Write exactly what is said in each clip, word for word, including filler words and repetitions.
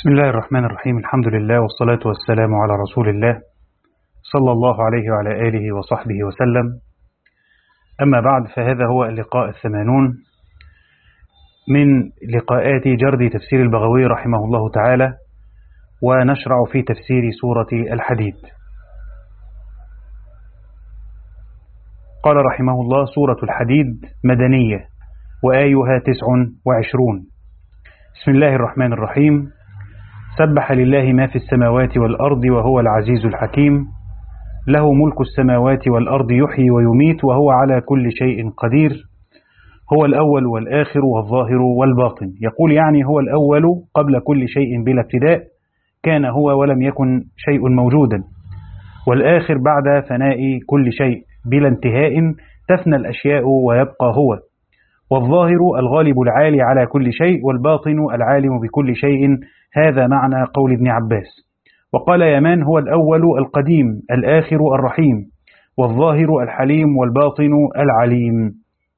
بسم الله الرحمن الرحيم. الحمد لله والصلاة والسلام على رسول الله صلى الله عليه وعلى آله وصحبه وسلم. أما بعد، فهذا هو اللقاء الثمانون من لقاءات جرد تفسير البغوي رحمه الله تعالى، ونشرع في تفسير سورة الحديد. قال رحمه الله: سورة الحديد مدنية وآيها تسع وعشرون. بسم الله الرحمن الرحيم. سبح لله ما في السماوات والأرض وهو العزيز الحكيم، له ملك السماوات والأرض يحيي ويميت وهو على كل شيء قدير، هو الأول والآخر والظاهر والباطن. يقول يعني هو الأول قبل كل شيء بلا ابتداء، كان هو ولم يكن شيء موجودا، والآخر بعد فناء كل شيء بلا انتهاء تفنى الأشياء ويبقى هو، والظاهر الغالب العالي على كل شيء، والباطن العالم بكل شيء. هذا معنى قول ابن عباس. وقال يمان: هو الأول القديم الآخر الرحيم، والظاهر الحليم والباطن العليم.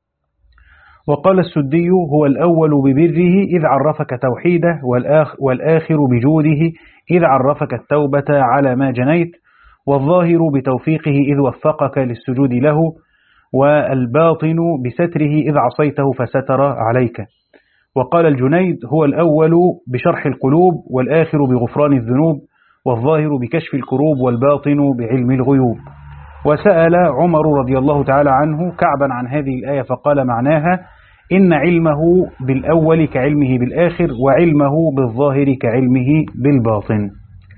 وقال السدي: هو الأول ببره إذ عرفك توحيده، والآخر بجوده إذ عرفك التوبة على ما جنيت، والظاهر بتوفيقه إذ وفقك للسجود له، والباطن بستره إذ عصيته فستر عليك. وقال الجنيد: هو الأول بشرح القلوب، والآخر بغفران الذنوب، والظاهر بكشف الكروب، والباطن بعلم الغيوب. وسأل عمر رضي الله تعالى عنه كعبا عن هذه الآية فقال معناها: إن علمه بالأول كعلمه بالآخر، وعلمه بالظاهر كعلمه بالباطن.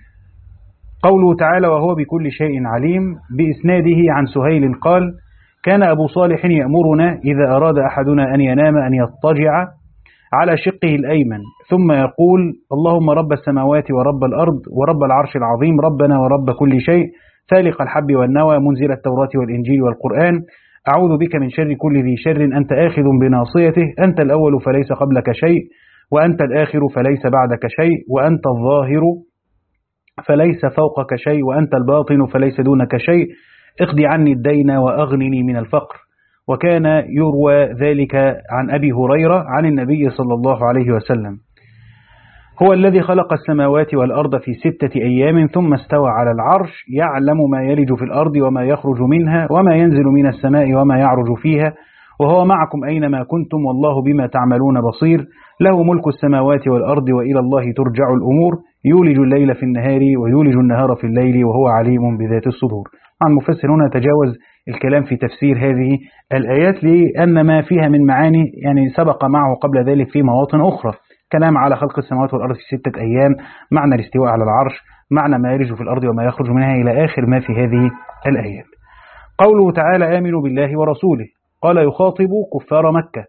قوله تعالى: وهو بكل شيء عليم، بإسناده عن سهيل قال: كان أبو صالح يأمرنا إذا أراد أحدنا أن ينام أن يضطجع على شقه الأيمن، ثم يقول: اللهم رب السماوات ورب الأرض ورب العرش العظيم، ربنا ورب كل شيء، فالق الحب والنوى، منزل التوراة والإنجيل والقرآن، أعوذ بك من شر كل ذي شر، أنت آخذ بناصيته، أنت الأول فليس قبلك شيء، وأنت الآخر فليس بعدك شيء، وأنت الظاهر فليس فوقك شيء، وأنت الباطن فليس دونك شيء، اقض عني الدين وأغنني من الفقر. وكان يروى ذلك عن أبي هريرة عن النبي صلى الله عليه وسلم. هو الذي خلق السماوات والأرض في ستة أيام ثم استوى على العرش، يعلم ما يلج في الأرض وما يخرج منها وما ينزل من السماء وما يعرج فيها، وهو معكم أينما كنتم والله بما تعملون بصير، له ملك السماوات والأرض وإلى الله ترجع الأمور، يولج الليل في النهار ويولج النهار في الليل وهو عليم بذات الصدور. عن مفسر هنا تجاوز الكلام في تفسير هذه الآيات، لأن ما فيها من معاني يعني سبق معه قبل ذلك في مواطن أخرى. كلام على خلق السماوات والأرض في ستة أيام، معنى الاستواء على العرش، معنى ما يلج في الأرض وما يخرج منها، إلى آخر ما في هذه الآيات. قوله تعالى: آمنوا بالله ورسوله، قال يخاطب كفار مكة: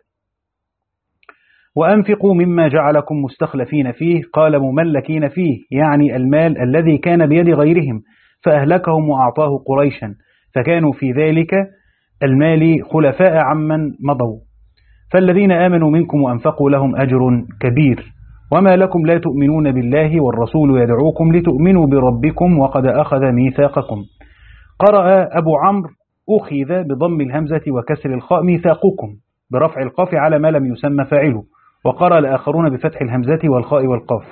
وأنفقوا مما جعلكم مستخلفين فيه، قال مملكين فيه، يعني المال الذي كان بيد غيرهم فأهلكهم وأعطاه قريشا، فكانوا في ذلك المال خلفاء عمن مضوا، فالذين آمنوا منكم وأنفقوا لهم أجر كبير. وما لكم لا تؤمنون بالله والرسول يدعوكم لتؤمنوا بربكم وقد أخذ ميثاقكم. قرأ أبو عمرو: أخذ بضم الهمزة وكسر الخاء ميثاقكم، برفع القاف على ما لم يسمى فاعله. وقرأ الآخرون بفتح الهمزة والخاء والقاف،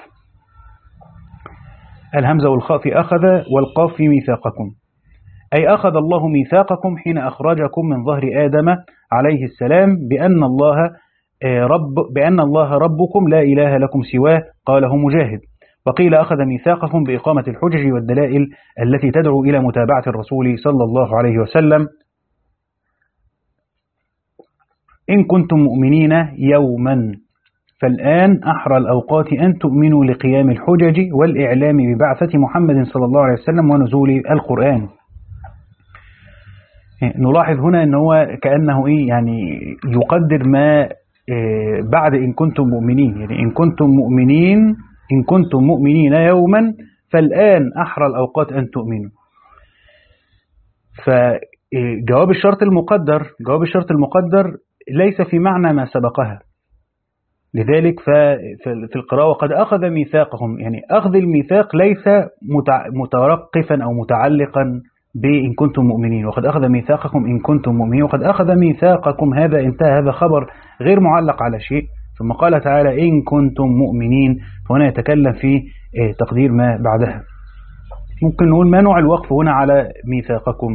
الهمزة والخاء في أخذ والقاف في ميثاقكم، أي أخذ الله ميثاقكم حين أخرجكم من ظهر آدم عليه السلام بأن الله رب بأن الله ربكم لا إله لكم سواه، قاله مجاهد. وقيل أخذ ميثاقكم بإقامة الحجج والدلائل التي تدعو إلى متابعة الرسول صلى الله عليه وسلم. إن كنتم مؤمنين يوما، فالآن أحرى الأوقات أن تؤمنوا لقيام الحجج والإعلام ببعثة محمد صلى الله عليه وسلم ونزول القرآن. نلاحظ هنا أنه هو كأنه إيه يعني يقدر ما بعد إن كنتم مؤمنين، يعني إن كنتم مؤمنين إن كنتم مؤمنين يوما فالآن أحرى الأوقات أن تؤمنوا. فجواب الشرط المقدر جواب الشرط المقدر ليس في معنى ما سبقها، لذلك في القراءة قد أخذ ميثاقهم، يعني أخذ الميثاق ليس مترقفا أو متعلقا بإن كنتم مؤمنين، وقد أخذ ميثاقكم إن كنتم مؤمنين، وقد أخذ ميثاقكم، هذا انتهى، هذا خبر غير معلق على شيء. ثم قال تعالى: إن كنتم مؤمنين، فهنا يتكلم في تقدير ما بعدها. ممكن نقول ما نوع الوقف هنا على ميثاقكم؟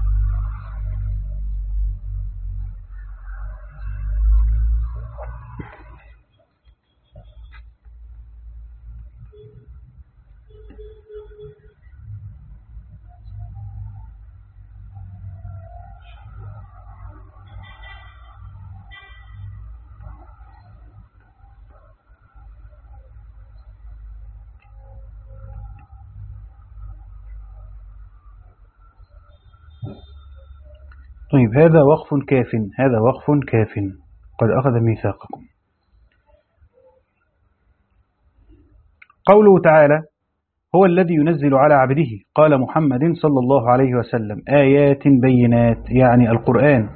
طيب هذا وقف كاف، هذا وقف كاف قد أخذ ميثاقكم. قوله تعالى هو الذي ينزل على عبده، قال محمد صلى الله عليه وسلم آيات بينات، يعني القرآن،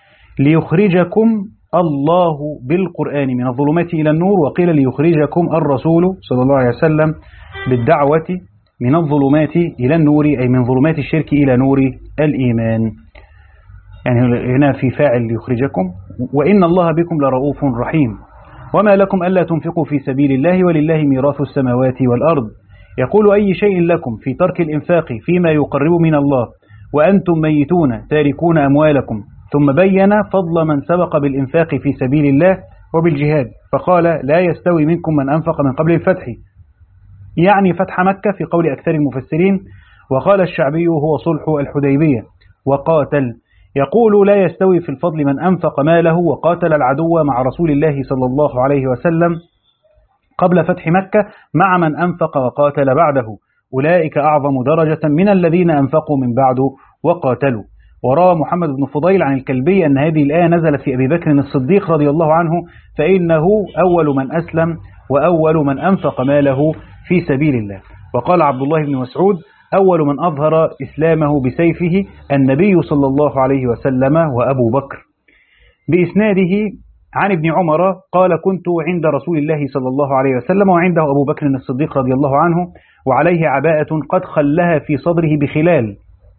ليخرجكم الله بالقرآن من الظلمات إلى النور، وقيل ليخرجكم الرسول صلى الله عليه وسلم بالدعوة من الظلمات إلى النور، أي من ظلمات الشرك إلى نور الإيمان. يعني هنا في فاعل ليخرجكم. وإن الله بكم لرؤوف رحيم. وما لكم ألا تنفقوا في سبيل الله ولله ميراث السماوات والأرض. يقول أي شيء لكم في ترك الإنفاق فيما يقرب من الله وأنتم ميتون تاركون أموالكم، ثم بين فضل من سبق بالإنفاق في سبيل الله وبالجهاد، فقال لا يستوي منكم من أنفق من قبل الفتح، يعني فتح مكة في قول أكثر المفسرين. وقال الشعبي هو صلح الحديبية وقاتل. يقول لا يستوي في الفضل من أنفق ماله وقاتل العدو مع رسول الله صلى الله عليه وسلم قبل فتح مكة مع من أنفق وقاتل بعده، أولئك أعظم درجة من الذين أنفقوا من بعده وقاتلوا. وروى محمد بن فضيل عن الكلبي أن هذه الآية نزلت في أبي بكر الصديق رضي الله عنه، فإنه أول من أسلم وأول من أنفق ماله في سبيل الله. وقال عبد الله بن مسعود أول من أظهر إسلامه بسيفه النبي صلى الله عليه وسلم وأبو بكر. بإسناده عن ابن عمر قال كنت عند رسول الله صلى الله عليه وسلم وعنده أبو بكر الصديق رضي الله عنه، وعليه عباءة قد خلها في صدره بخلال،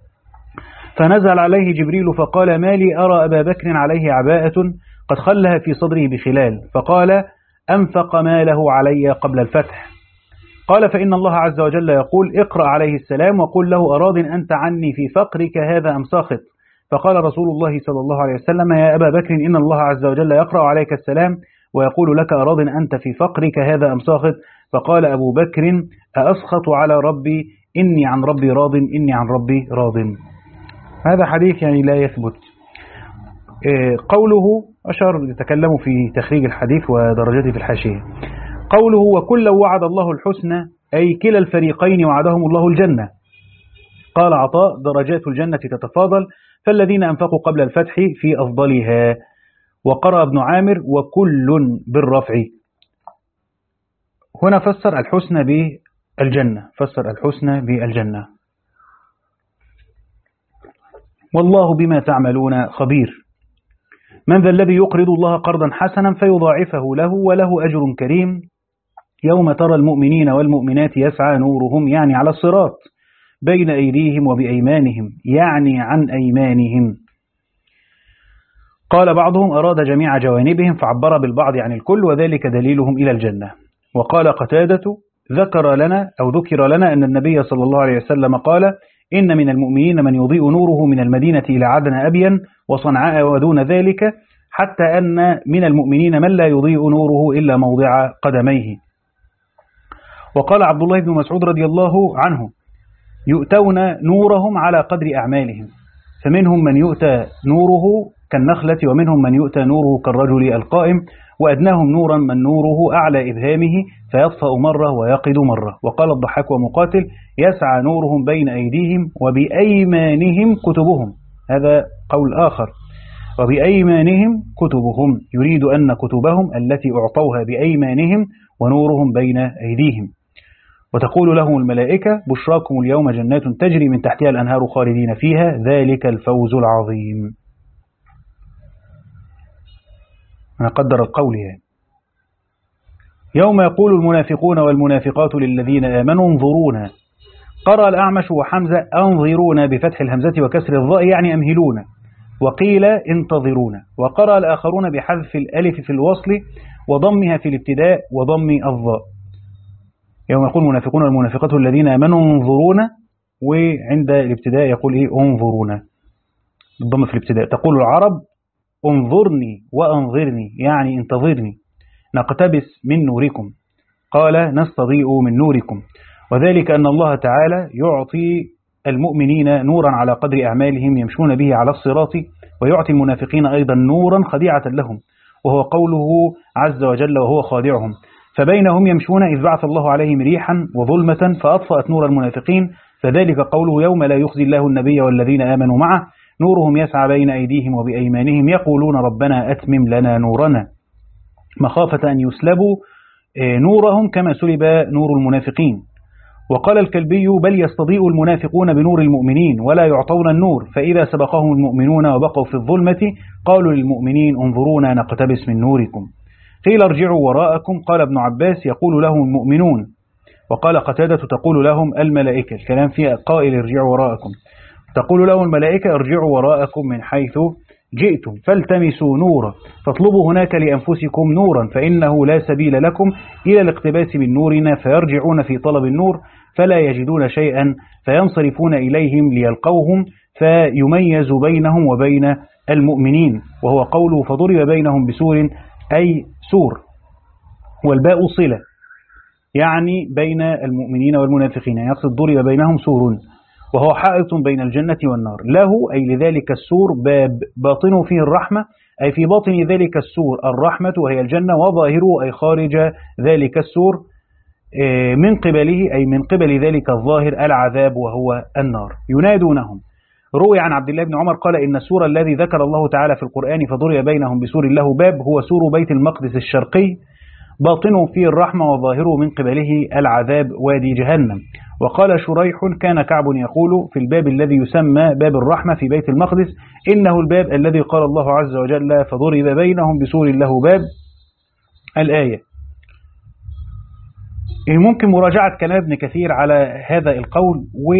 فنزل عليه جبريل فقال ما لي أرى أبا بكر عليه عباءة قد خلها في صدره بخلال، فقال أنفق ماله علي قبل الفتح. قال فإن الله عز وجل يقول اقرأ عليه السلام وقل له أراض أنت عني في فقرك هذا أم ساخط؟ فقال رسول الله صلى الله عليه وسلم يا أبا بكر إن الله عز وجل يقرأ عليك السلام ويقول لك أراض أنت في فقرك هذا أم ساخط؟ فقال أبو بكر أأسخط على ربي إني عن ربي راض إني عن ربي راض. هذا حديث يعني لا يثبت. قوله أشار يتكلم في تخريج الحديث ودرجته في الحاشية. قوله وكل وعد الله الحسنى أي كلا الفريقين وعدهم الله الجنة. قال عطاء درجات الجنة تتفاضل، فالذين أنفقوا قبل الفتح في أفضلها. وقرأ ابن عامر وكل بالرفع. هنا فسر الحسنى بالجنة، فسر الحسنى بالجنة. والله بما تعملون خبير. من ذا الذي يقرض الله قرضا حسنا فيضاعفه له وله أجر كريم يوم ترى المؤمنين والمؤمنات يسعى نورهم، يعني على الصراط، بين أيديهم وبأيمانهم، يعني عن أيمانهم. قال بعضهم أراد جميع جوانبهم فعبر بالبعض عن الكل، وذلك دليلهم إلى الجنة. وقال قتادة ذكر لنا أو ذكر لنا أن النبي صلى الله عليه وسلم قال إن من المؤمنين من يضيء نوره من المدينة إلى عدن أبين وصنعاء ودون ذلك، حتى أن من المؤمنين من لا يضيء نوره إلا موضع قدميه. وقال عبد الله بن مسعود رضي الله عنه يؤتون نورهم على قدر أعمالهم، فمنهم من يؤتى نوره كالنخلة ومنهم من يؤتى نوره كالرجل القائم، وأدناهم نورا من نوره أعلى إبهامه فيطفأ مرة ويقد مرة. وقال الضحاك ومقاتل يسعى نورهم بين أيديهم وبأيمانهم كتبهم، هذا قول آخر، وبأيمانهم كتبهم، يريد أن كتبهم التي أعطوها بأيمانهم ونورهم بين أيديهم. وتقول لهم الملائكة بشراكم اليوم جنات تجري من تحتها الأنهار خالدين فيها ذلك الفوز العظيم. أنا قدر القول يعني. يوم يقول المنافقون والمنافقات للذين آمنوا انظرونا. قرأ الأعمش وحمزة أنظرونا بفتح الهمزة وكسر الضاء يعني أمهلونا، وقيل انتظرونا. وقرأ الآخرون بحذف الألف في الوصل وضمها في الابتداء وضم الضاء يوم يقول المنافقون والمنافقات الذين آمنوا انظرونا، وعند الابتداء يقول إيه انظرونا بالضم في الابتداء. تقول العرب انظرني وأنظرني، يعني انتظرني نقتبس من نوركم، قال نستضيء من نوركم. وذلك أن الله تعالى يعطي المؤمنين نورا على قدر أعمالهم يمشون به على الصراط، ويعطي المنافقين أيضا نورا خديعة لهم، وهو قوله عز وجل وهو خادعهم، فبينهم يمشون إذ بعث الله عليهم ريحا وظلمة فأطفأت نور المنافقين، فذلك قوله يوم لا يخزي الله النبي والذين آمنوا معه نورهم يسعى بين أيديهم وبأيمانهم يقولون ربنا أتمم لنا نورنا، مخافة أن يسلبوا نورهم كما سلب نور المنافقين. وقال الكلبي بل يستضيء المنافقون بنور المؤمنين ولا يعطون النور، فإذا سبقهم المؤمنون وبقوا في الظلمة قالوا للمؤمنين انظرونا نقتبس من نوركم. قيل ارجعوا وراءكم، قال ابن عباس يقول لهم المؤمنون، وقال قتادة تقول لهم الملائكة، الكلام فيه قائل ارجعوا وراءكم، تقول لهم الملائكة ارجعوا وراءكم من حيث جئتم فالتمسوا نورا فاطلبوا هناك لأنفسكم نورا فإنه لا سبيل لكم إلى الاقتباس من نورنا، فيرجعون في طلب النور فلا يجدون شيئا فينصرفون إليهم ليلقوهم فيميز بينهم وبين المؤمنين، وهو قوله فضرب بينهم بسور أي سور، والباء صلة يعني بين المؤمنين والمنافقين، يقصد ضرب بينهم سور، وهو حائط بين الجنة والنار، له أي لذلك السور باب باطنه فيه الرحمة، أي في باطن ذلك السور الرحمة وهي الجنة، وظاهره أي خارج ذلك السور من قبله أي من قبل ذلك الظاهر العذاب وهو النار. ينادونهم. روي عن عبد الله بن عمر قال إن السور الذي ذكر الله تعالى في القرآن فضرب بينهم بسور له باب هو سور بيت المقدس الشرقي، باطنه فيه الرحمة وظاهره من قبله العذاب وادي جهنم. وقال شريح كان كعب يقول في الباب الذي يسمى باب الرحمة في بيت المقدس إنه الباب الذي قال الله عز وجل فضرب بينهم بسور له باب الآية. ممكن مراجعة كلام ابن كثير على هذا القول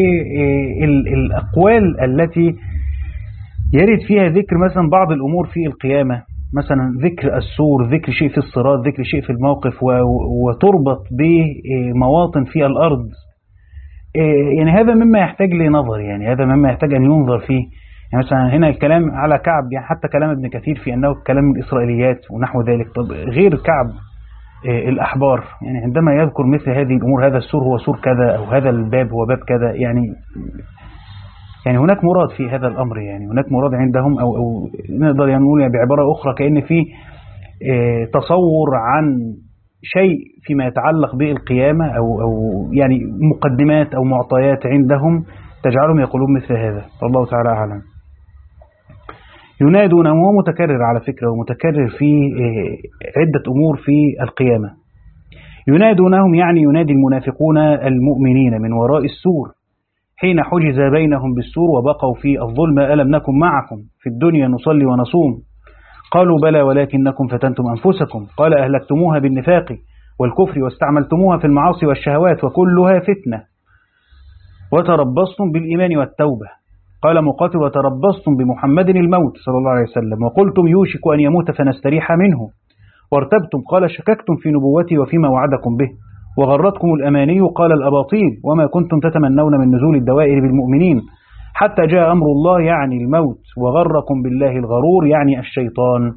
والأقوال التي يرد فيها ذكر مثلا بعض الأمور في القيامة، مثلا ذكر السور، ذكر شيء في الصراط، ذكر شيء في الموقف، وتربط بمواطن في الأرض. يعني هذا مما يحتاج لنظر، يعني هذا مما يحتاج أن ينظر فيه. يعني مثلا هنا الكلام على كعب، يعني حتى كلام ابن كثير في أنه كلام الإسرائيليات ونحو ذلك. طب غير كعب الأحبار، يعني عندما يذكر مثل هذه الأمور هذا السور هو سور كذا أو هذا الباب هو باب كذا، يعني يعني هناك مراد في هذا الأمر، يعني هناك مراد عندهم أو, أو نقدر نقول يعني بعبارة أخرى كأن في تصور عن شيء فيما يتعلق بالقيامة أو, أو يعني مقدمات أو معطيات عندهم تجعلهم يقولون مثل هذا، والله تعالى أعلم. ينادون، وهو متكرر على فكرة ومتكرر في عدة أمور في القيامة. ينادونهم يعني ينادي المنافقون المؤمنين من وراء السور حين حجز بينهم بالسور وبقوا في الظلم ألم نكن معكم في الدنيا نصلي ونصوم قالوا بلى ولكنكم فتنتم أنفسكم قال أهلكتموها بالنفاق والكفر واستعملتموها في المعاصي والشهوات وكلها فتنة وتربصتم بالإيمان والتوبة. قال مقاتل وتربصتم بمحمد الموت صلى الله عليه وسلم وقلتم يوشك أن يموت فنستريح منه وارتبتم قال شككتم في نبوتي وفيما وعدكم به وغرتكم الأماني قال الأباطيل وما كنتم تتمنون من نزول الدوائر بالمؤمنين حتى جاء أمر الله يعني الموت وغركم بالله الغرور يعني الشيطان.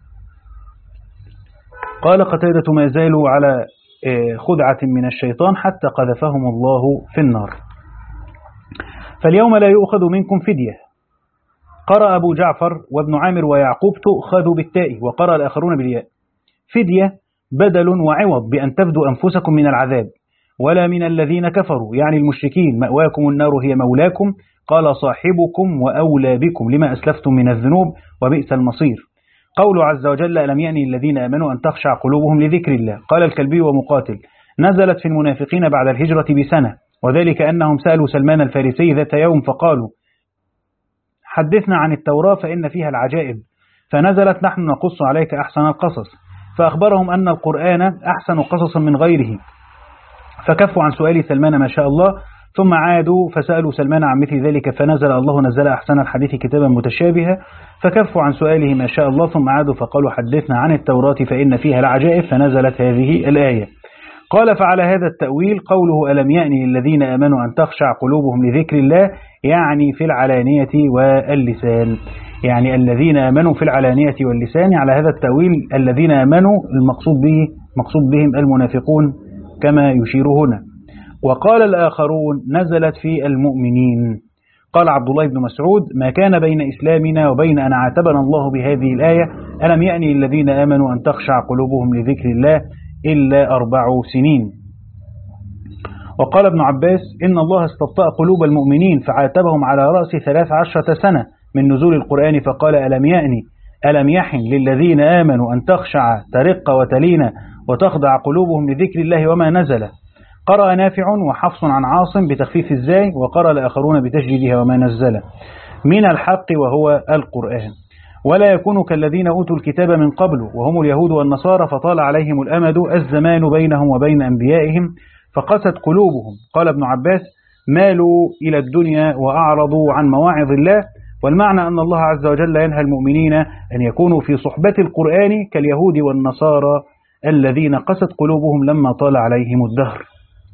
قال قتادة ما زالوا على خدعة من الشيطان حتى قذفهم الله في النار. فاليوم لا يؤخذ منكم فدية. قرأ أبو جعفر وابن عامر ويعقوب تؤخذ بالتاء وقرأ الآخرون بالياء. فدية بدل وعوض بأن تفدوا أنفسكم من العذاب ولا من الذين كفروا يعني المشركين مأواكم النار هي مولاكم قال صاحبكم وأولى بكم لما أسلفتم من الذنوب وبئس المصير. قول عز وجل ألم يعني الذين آمنوا أن تخشع قلوبهم لذكر الله. قال الكلبي ومقاتل نزلت في المنافقين بعد الهجرة بسنة وذلك أنهم سألوا سلمان الفارسي ذات يوم فقالوا حدثنا عن التوراة فإن فيها العجائب فنزلت نحن نقص عليك أحسن القصص فأخبرهم أن القرآن أحسن قصصا من غيره فكفوا عن سؤال سلمان ما شاء الله ثم عادوا فسألوا سلمان عن مثل ذلك فنزل الله نزل أحسن الحديث كتابا متشابها فكفوا عن سؤاله ما شاء الله ثم عادوا فقالوا حدثنا عن التوراة فإن فيها العجائب فنزلت هذه الآية. قال فعلى هذا التأويل قوله ألم يأني للذين آمنوا أن تخشع قلوبهم لذكر الله، يعني في العلانية واللسان، يعني الذين آمنوا في العلانية واللسان. على هذا التأويل الذين آمنوا المقصود به مقصود بهم المنافقون كما يشير هنا. وقال الآخرون نزلت في المؤمنين. قال عبد الله بن مسعود ما كان بين إسلامنا وبين أن عاتبنا الله بهذه الآية ألم يأني الذين آمنوا أن تخشع قلوبهم لذكر الله إلا أربع سنين. وقال ابن عباس إن الله استبطأ قلوب المؤمنين فعاتبهم على رأس ثلاث عشرة سنة من نزول القرآن فقال ألم يأني ألم يحن للذين آمنوا أن تخشع ترق وتلين وتخضع قلوبهم لذكر الله وما نزل. قرأ نافع وحفص عن عاصم بتخفيف الزاي، وقرأ الآخرون بتشديدها وما نزل من الحق وهو القرآن. ولا يكونوا كالذين أوتوا الكتاب من قبل وهم اليهود والنصارى فطال عليهم الأمد الزمان بينهم وبين أنبيائهم فقست قلوبهم. قال ابن عباس مالوا إلى الدنيا وأعرضوا عن مواعظ الله، والمعنى أن الله عز وجل ينهى المؤمنين أن يكونوا في صحبة القرآن كاليهود والنصارى الذين قست قلوبهم لما طال عليهم الدهر.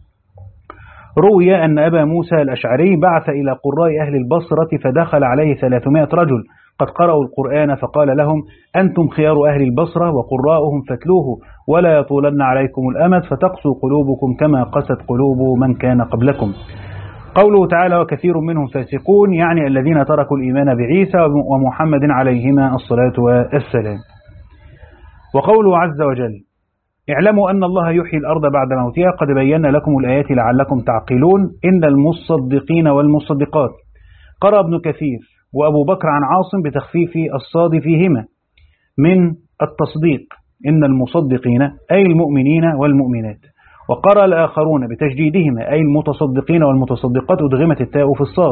روي أن أبا موسى الأشعري بعث إلى قراء أهل البصرة فدخل عليه ثلاثمائة رجل قد قرأوا القرآن فقال لهم أنتم خيار أهل البصرة وقراؤهم فاتلوه ولا يطولن عليكم الأمد فتقسو قلوبكم كما قست قلوب من كان قبلكم. قوله تعالى وكثير منهم فاسقون، يعني الذين تركوا الإيمان بعيسى ومحمد عليهما الصلاة والسلام. وقوله عز وجل اعلموا أن الله يحيي الأرض بعد موتها قد بينا لكم الآيات لعلكم تعقلون إن المصدقين والمصدقات. قرأ ابن كثير وأبو بكر عن عاصم بتخفيف الصاد فيهما من التصديق إن المصدقين أي المؤمنين والمؤمنات. وقرأ الآخرون بتجديدهما أي المتصدقين والمتصدقات أدغمت التاء في الصاد.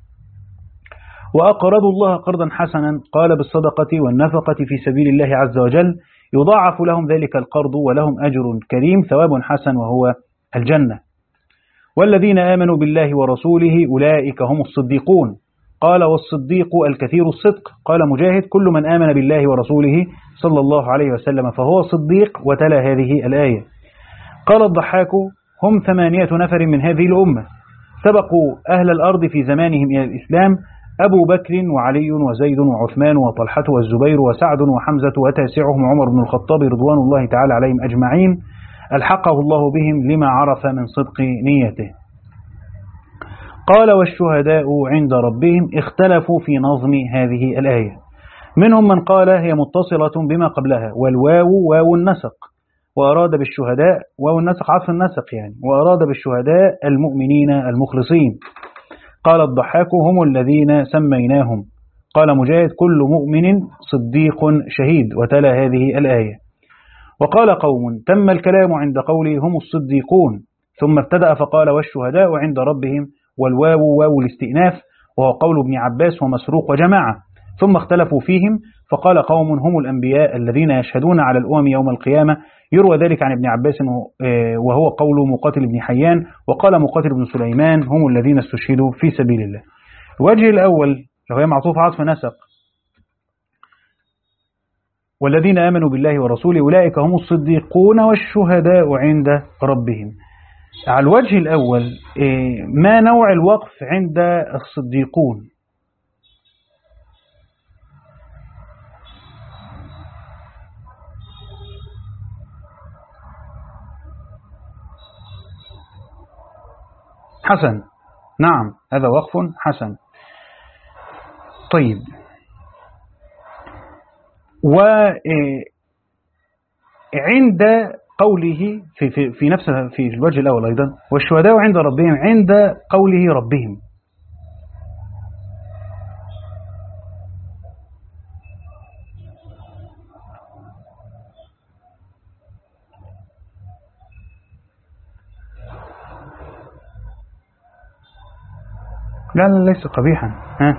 وأقرضوا الله قرضا حسنا قال بالصدقة والنفقة في سبيل الله عز وجل يضاعف لهم ذلك القرض ولهم أجر كريم ثواب حسن وهو الجنة. والذين آمنوا بالله ورسوله أولئك هم الصديقون. قال والصديق الكثير الصدق. قال مجاهد كل من آمن بالله ورسوله صلى الله عليه وسلم فهو صديق. وتلا هذه الآية. قال الضحاك هم ثمانية نفر من هذه الأمة سبقوا أهل الأرض في زمانهم إلى الإسلام أبو بكر وعلي وزيد وعثمان وطلحة والزبير وسعد وحمزة وتاسعهم عمر بن الخطاب رضوان الله تعالى عليهم أجمعين ألحقه الله بهم لما عرف من صدق نيته. قال والشهداء عند ربهم اختلفوا في نظم هذه الآية. منهم من قال هي متصلة بما قبلها والواو واو النسق وأراد بالشهداء واو النسق عطف النسق يعني وأراد بالشهداء المؤمنين المخلصين. قال الضحاك هم الذين سميناهم. قال مجاهد كل مؤمن صديق شهيد. وتلا هذه الآية. وقال قوم تم الكلام عند قوله هم الصديقون ثم ابتدأ فقال والشهداء عند ربهم والواو واو الاستئناف وهو قول ابن عباس ومسروق وجماعة ثم اختلفوا فيهم فقال قوم هم الأنبياء الذين يشهدون على الأمم يوم القيامة. يروى ذلك عن ابن عباس وهو قول مقاتل بن حيان. وقال مقاتل بن سليمان هم الذين استشهدوا في سبيل الله. الوجه الأول لو هي معطوف عطف نسق والذين آمنوا بالله ورسوله أولئك هم الصديقون والشهداء عند ربهم. على الوجه الأول ما نوع الوقف عند الصديقون؟ حسن. نعم هذا وقف حسن. طيب وعند قوله في, في, في نفس في الوجه الأول أيضا والشهداء عند ربهم عند قوله ربهم لا لا ليس قبيحا. ها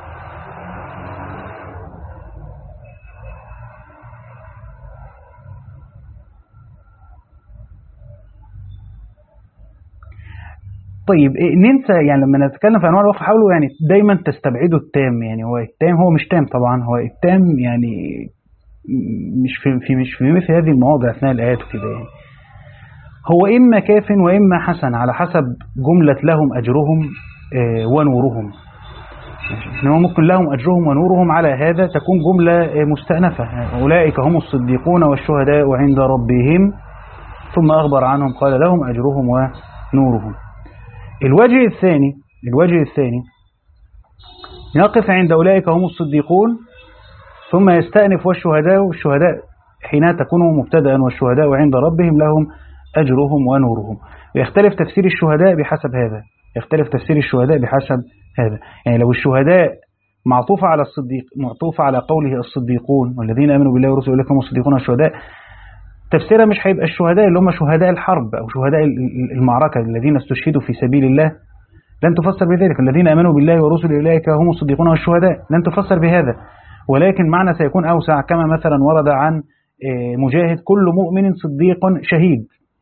طيب ننسى يعني لما نتكلم في انواع الوقف حاولوا يعني دايما تستبعدوا التام. يعني هو التام هو مش تام طبعا هو التام يعني مش في, في مش في مثل هذه المواضع اثناء الايات وكده يعني. هو إما كاف وإما حسن على حسب جملة لهم أجرهم ونورهم. إنما ممكن لهم أجرهم ونورهم على هذا تكون جملة مستأنفة، أولئك هم الصديقون والشهداء عند ربهم ثم أخبر عنهم قال لهم أجرهم ونورهم. الوجه الثاني الوجه الثاني يقف عند أولئك هم الصديقون ثم يستأنف والشهداء والشهداء حين تكون مبتدأ والشهداء عند ربهم لهم أجرهم ونورهم. ويختلف تفسير الشهداء بحسب هذا يختلف تفسير الشهداء بحسب هذا يعني لو الشهداء معطوفة على الصديق معطوفة على قوله الصديقون والذين آمنوا بالله ورسوله أولئك هم الصديقون والشهداء، تفسيرها مش هيبقى الشهداء اللي هم شهداء الحرب أو شهداء المعركة الذين استشهدوا في سبيل الله، لن تفسر بذلك. الذين آمنوا بالله ورسوله أولئك هم الصديقون والشهداء لن تفسر بهذا، ولكن معنى سيكون أوسع كما مثلا ورد عن مجاهد كل مؤمن صديق شهيد،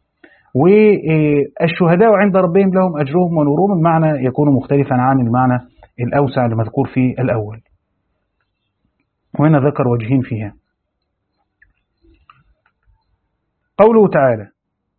والشهداء عند ربهم لهم أجرهم ونورهم، المعنى يكون مختلفا عن المعنى الأوسع المذكور في الأول. وهنا ذكر وجهين فيها. قوله تعالى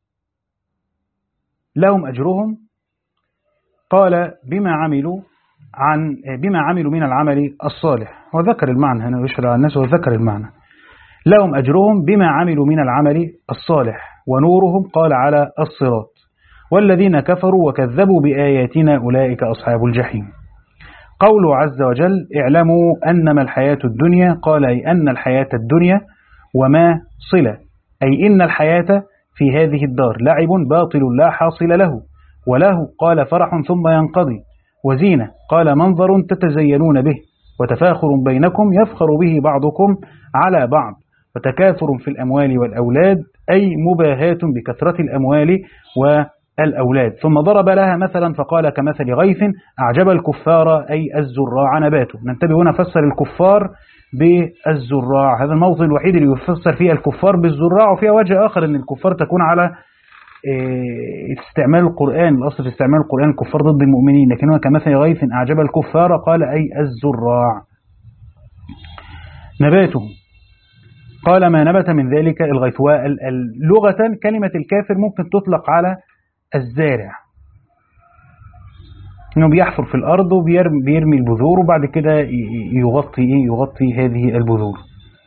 لهم أجرهم قال بما عملوا عن بما عملوا من العمل الصالح، وذكر المعنى هنا يشرع الناس وذكر المعنى. لهم أجرهم بما عملوا من العمل الصالح ونورهم قال على الصراط، والذين كفروا وكذبوا بآياتنا أولئك أصحاب الجحيم. قوله عز وجل اعلموا أنما الحياة الدنيا قال أي أن الحياة الدنيا وما صلة، أي إن الحياة في هذه الدار لعب باطل لا حاصل له، وله قال فرح ثم ينقضي، وزينة قال منظر تتزينون به، وتفاخر بينكم يفخر به بعضكم على بعض، وتكاثر في الأموال والأولاد أي مباهاة بكثرة الأموال والأولاد. ثم ضرب لها مثلا فقال كمثل غيث أعجب الكفار أي الزراع نباته. ننتبه هنا فسر الكفار بالزراع، هذا الموطن الوحيد اللي يفسر فيه الكفار بالزراع، وفيها وجه آخر أن الكفار تكون على استعمال القرآن، الأصل في استعمال القرآن الكفار ضد المؤمنين، لكن هو كمثل غيث أعجب الكفار قال أي الزراع. نباته قال ما نبت من ذلك الغيث. لغة كلمة الكافر ممكن تطلق على الزارع، إنه بيحفر في الأرض وبيرمي البذور وبعد كده يغطي يغطي هذه البذور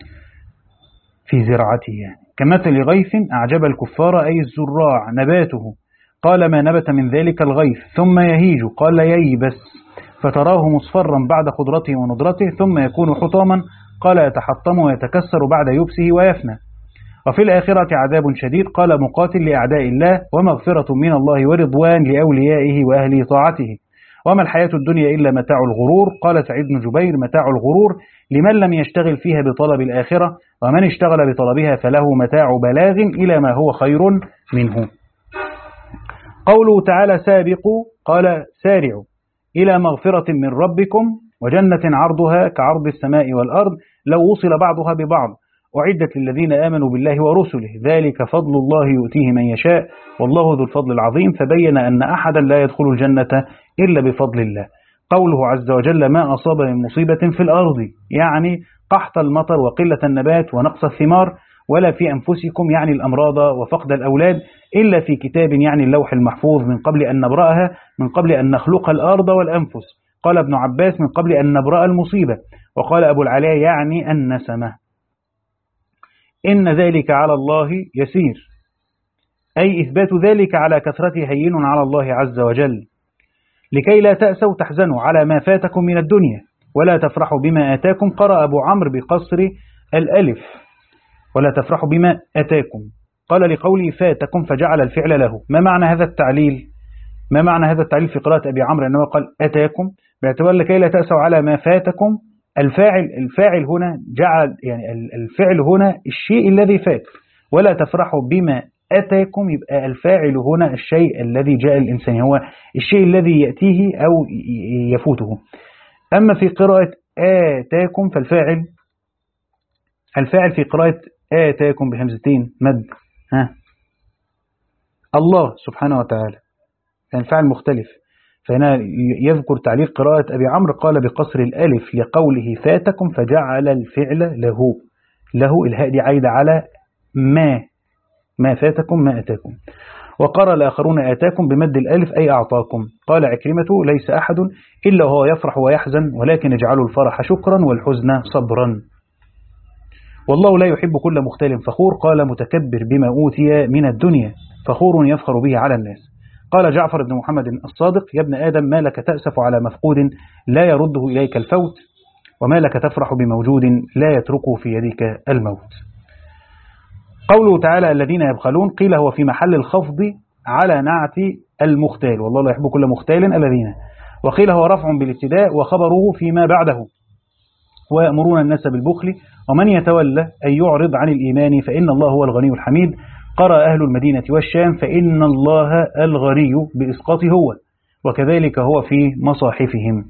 في زراعته يعني. كمثل غيث أعجب الكفار أي الزراع نباته قال ما نبت من ذلك الغيث ثم يهيج قال ييبس فتراه مصفرا بعد خضرته ونضرته ثم يكون حطاما قال يتحطم ويتكسر بعد يبسه ويفنى. وفي الآخرة عذاب شديد قال مقاتل لأعداء الله ومغفرة من الله ورضوان لأوليائه وأهل طاعته. وما الحياة الدنيا إلا متاع الغرور قال سعيد بن جبير متاع الغرور لمن لم يشتغل فيها بطلب الآخرة، ومن اشتغل بطلبها فله متاع بلاغ إلى ما هو خير منه. قوله تعالى سابقوا قال سارعوا إلى مغفرة من ربكم وجنة عرضها كعرض السماء والأرض لو وصل بعضها ببعض أعدت للذين آمنوا بالله ورسله ذلك فضل الله يؤتيه من يشاء والله ذو الفضل العظيم، فبين أن أحدا لا يدخل الجنة إلا بفضل الله. قوله عز وجل ما أصاب من مصيبة في الأرض يعني قحط المطر وقلة النبات ونقص الثمار ولا في أنفسكم يعني الأمراض وفقد الأولاد إلا في كتاب يعني اللوح المحفوظ من قبل أن نبرأها من قبل أن نخلق الأرض والأنفس. قال ابن عباس من قبل أن نبرأ المصيبة. وقال أبو العلاء يعني النسمة. إن ذلك على الله يسير أي إثبات ذلك على كثرته هين على الله عز وجل لكي لا تأسوا تحزنوا على ما فاتكم من الدنيا ولا تفرحوا بما آتاكم. قرأ أبو عمرو بقصر الألف ولا تفرحوا بما آتاكم قال لقوله فاتكم فجعل الفعل له. ما معنى هذا التعليل؟ ما معنى هذا التعليل في قراءة أبي عمرو أنه قال آتاكم باعتبار لكي لا تأسوا على ما فاتكم؟ الفاعل الفاعل هنا جعل يعني الفعل هنا الشيء الذي فات، ولا تفرحوا بما أتاكم يبقى الفاعل هنا الشيء الذي جاء الإنسان هو الشيء الذي يأتيه أو يفوته. أما في قراءة آتاكم فالفاعل الفاعل في قراءة آتاكم بهمزتين مد ها الله سبحانه وتعالى، يعني الفاعل مختلف. فهنا يذكر تعليق قراءة أبي عمرو قال بقصر الألف لقوله فاتكم فجعل الفعل له له الهاء دي عايدة على ما ما فاتكم ما أتاكم. وقرأ الآخرون آتاكم بمد الألف أي أعطاكم. قال عكرمة ليس أحد إلا وهو يفرح ويحزن، ولكن اجعلوا الفرح شكرا والحزن صبرا. والله لا يحب كل مختال فخور. قال متكبر بما أوتي من الدنيا فخور يفخر به على الناس. قال جعفر بن محمد الصادق يا ابن آدم ما لك تأسف على مفقود لا يرده إليك الفوت، وما لك تفرح بموجود لا يتركه في يدك الموت. قوله تعالى الذين يبخلون قيل هو في محل الخفض على نعت المختال، والله لا يحب كل مختال الذين، وقيل هو رفع بالابتداء وخبره فيما بعده، ويأمرون الناس بالبخل ومن يتولى أن يعرض عن الإيمان فإن الله هو الغني الحميد. قرأ أهل المدينة والشام فإن الله الغني بإسقاط هو، وكذلك هو في مصاحفهم.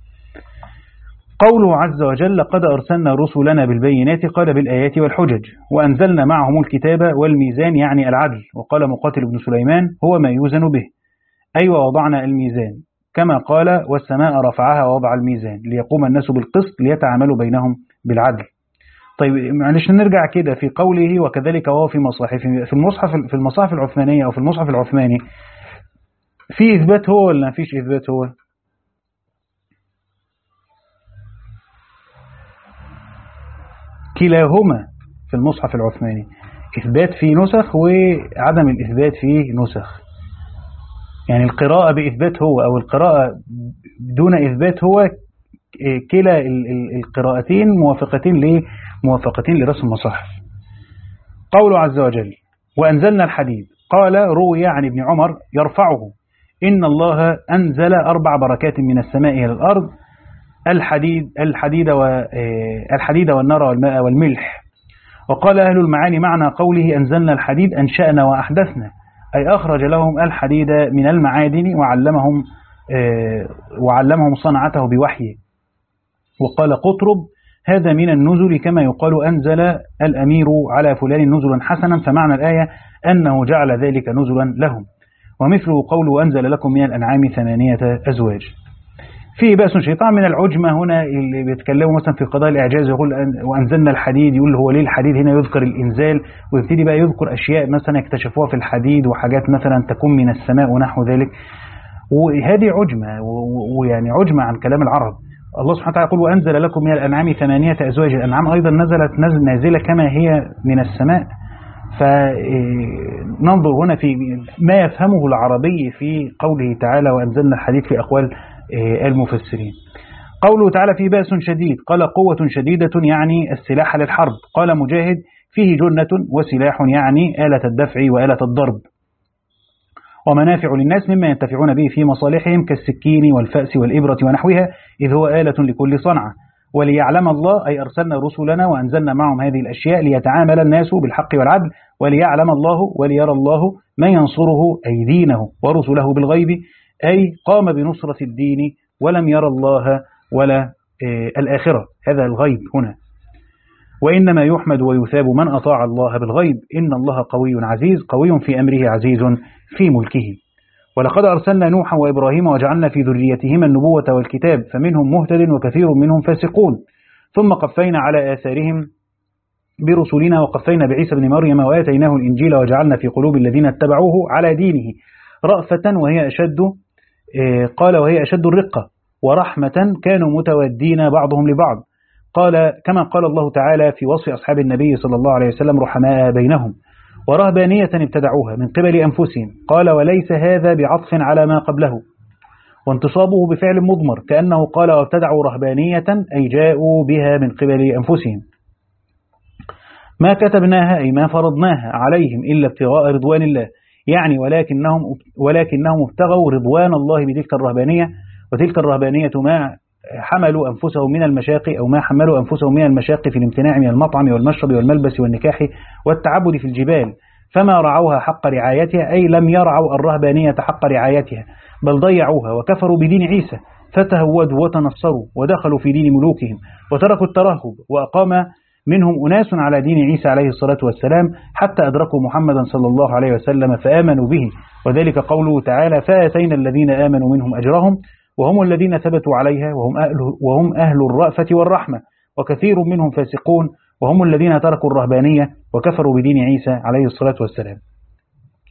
قوله عز وجل قد أرسلنا رسلنا بالبينات قال بالآيات والحجج، وأنزلنا معهم الكتاب والميزان يعني العدل. وقال مقاتل بن سليمان هو ما يوزن به، أي أيوة ووضعنا الميزان، كما قال والسماء رفعها ووضع الميزان ليقوم الناس بالقسط ليتعاملوا بينهم بالعدل. طيب معلش نرجع كده في قوله وكذلك وهو في مصاحفهم، في المصحف في المصاحف العثمانية أو في المصحف العثماني في إثبات هو ولا ما فيش إثبات هو؟ كلاهما في المصحف العثماني إثبات في نسخ وعدم الإثبات في نسخ، يعني القراءة بإثبات هو أو القراءة دون إثبات هو، كلا القراءتين موافقتين لموافقتين لرسم المصحف. قوله عز وجل وأنزلنا الحديد قال روي عن ابن عمر يرفعه إن الله أنزل أربع بركات من السماء إلى الأرض الحديد الحديد والحديد والنار والماء والملح. وقال أهل المعاني معنى قوله أنزلنا الحديد أنشأنا وأحدثنا، أي أخرج لهم الحديد من المعادن وعلمهم وعلمهم صنعته بوحيه. وقال قطرب هذا من النزل كما يقال أنزل الأمير على فلان نزلا حسنا، فمعنى الآية أنه جعل ذلك نزلا لهم. ومثله قوله أنزل لكم من الأنعام ثمانية أزواج. فيه بأس شيطان من العجمة هنا اللي بيتكلموا مثلا في قضاء الإعجاز يقول وأنزلنا الحديد، يقول هو ليه الحديد هنا يذكر الإنزال، ويبتدي بقى يذكر أشياء مثلا اكتشفوها في الحديد وحاجات مثلا تكون من السماء ونحو ذلك، وهذه عجمة ويعني عجمة عن كلام العرب. الله سبحانه وتعالى يقول وأنزل لكم من الأنعام ثمانية أزواج، الأنعام أيضا نزلت نزل نازلة كما هي من السماء. فننظر هنا في ما يفهمه العربي في قوله تعالى وأنزلنا الحديد في أقوال المفسرين. قوله تعالى فيه بأس شديد قال قوة شديدة يعني السلاح للحرب. قال مجاهد فيه جنة وسلاح يعني آلة الدفع وآلة الضرب. ومنافع للناس مما ينتفعون به في مصالحهم كالسكين والفأس والإبرة ونحوها، إذ هو آلة لكل صنعة. وليعلم الله أي أرسلنا رسلنا وأنزلنا معهم هذه الأشياء ليتعامل الناس بالحق والعدل، وليعلم الله وليرى الله من ينصره أي دينه ورسله بالغيب، أي قام بنصرة الدين ولم يرى الله ولا الآخرة، هذا الغيب هنا. وإنما يحمد ويثاب من أطاع الله بالغيب، إن الله قوي عزيز، قوي في أمره عزيز في ملكه. ولقد أرسلنا نوحا وإبراهيم وجعلنا في ذريتهما النبوة والكتاب فمنهم مهتد وكثير منهم فاسقون، ثم قفينا على آثارهم برسلنا وقفينا بعيسى بن مريم وآتيناه الإنجيل وجعلنا في قلوب الذين اتبعوه على دينه رأفة وهي أشد قال وهي أشد الرقة ورحمة كانوا متودين بعضهم لبعض. قال كما قال الله تعالى في وصف أصحاب النبي صلى الله عليه وسلم رحماء بينهم. ورهبانية ابتدعوها من قبل أنفسهم. قال وليس هذا بعطف على ما قبله، وانتصابه بفعل مضمر كأنه قال وابتدعوا رهبانية أي جاءوا بها من قبل أنفسهم. ما كتبناها أي ما فرضناها عليهم إلا ابتغاء رضوان الله، يعني ولكنهم ولكنهم ابتغوا رضوان الله بتلك الرهبانية، وتلك الرهبانية ما حملوا أنفسهم من المشاق أو ما حملوا أنفسهم من المشاق في الامتناع من المطعم والمشرب والملبس والنكاح والتعبد في الجبال، فما رعوها حق رعايتها، أي لم يرعوا الرهبانية حق رعايتها بل ضيعوها وكفروا بدين عيسى، فتهودوا وتنصروا ودخلوا في دين ملوكهم وتركوا الترهب، وأقام منهم أناس على دين عيسى عليه الصلاة والسلام حتى أدركوا محمدا صلى الله عليه وسلم فآمنوا به. وذلك قوله تعالى فآتينا الذين آمنوا منهم أجرهم وهم الذين ثبتوا عليها وهم أهل, وهم أهل الرأفة والرحمة، وكثير منهم فاسقون وهم الذين تركوا الرهبانية وكفروا بدين عيسى عليه الصلاة والسلام.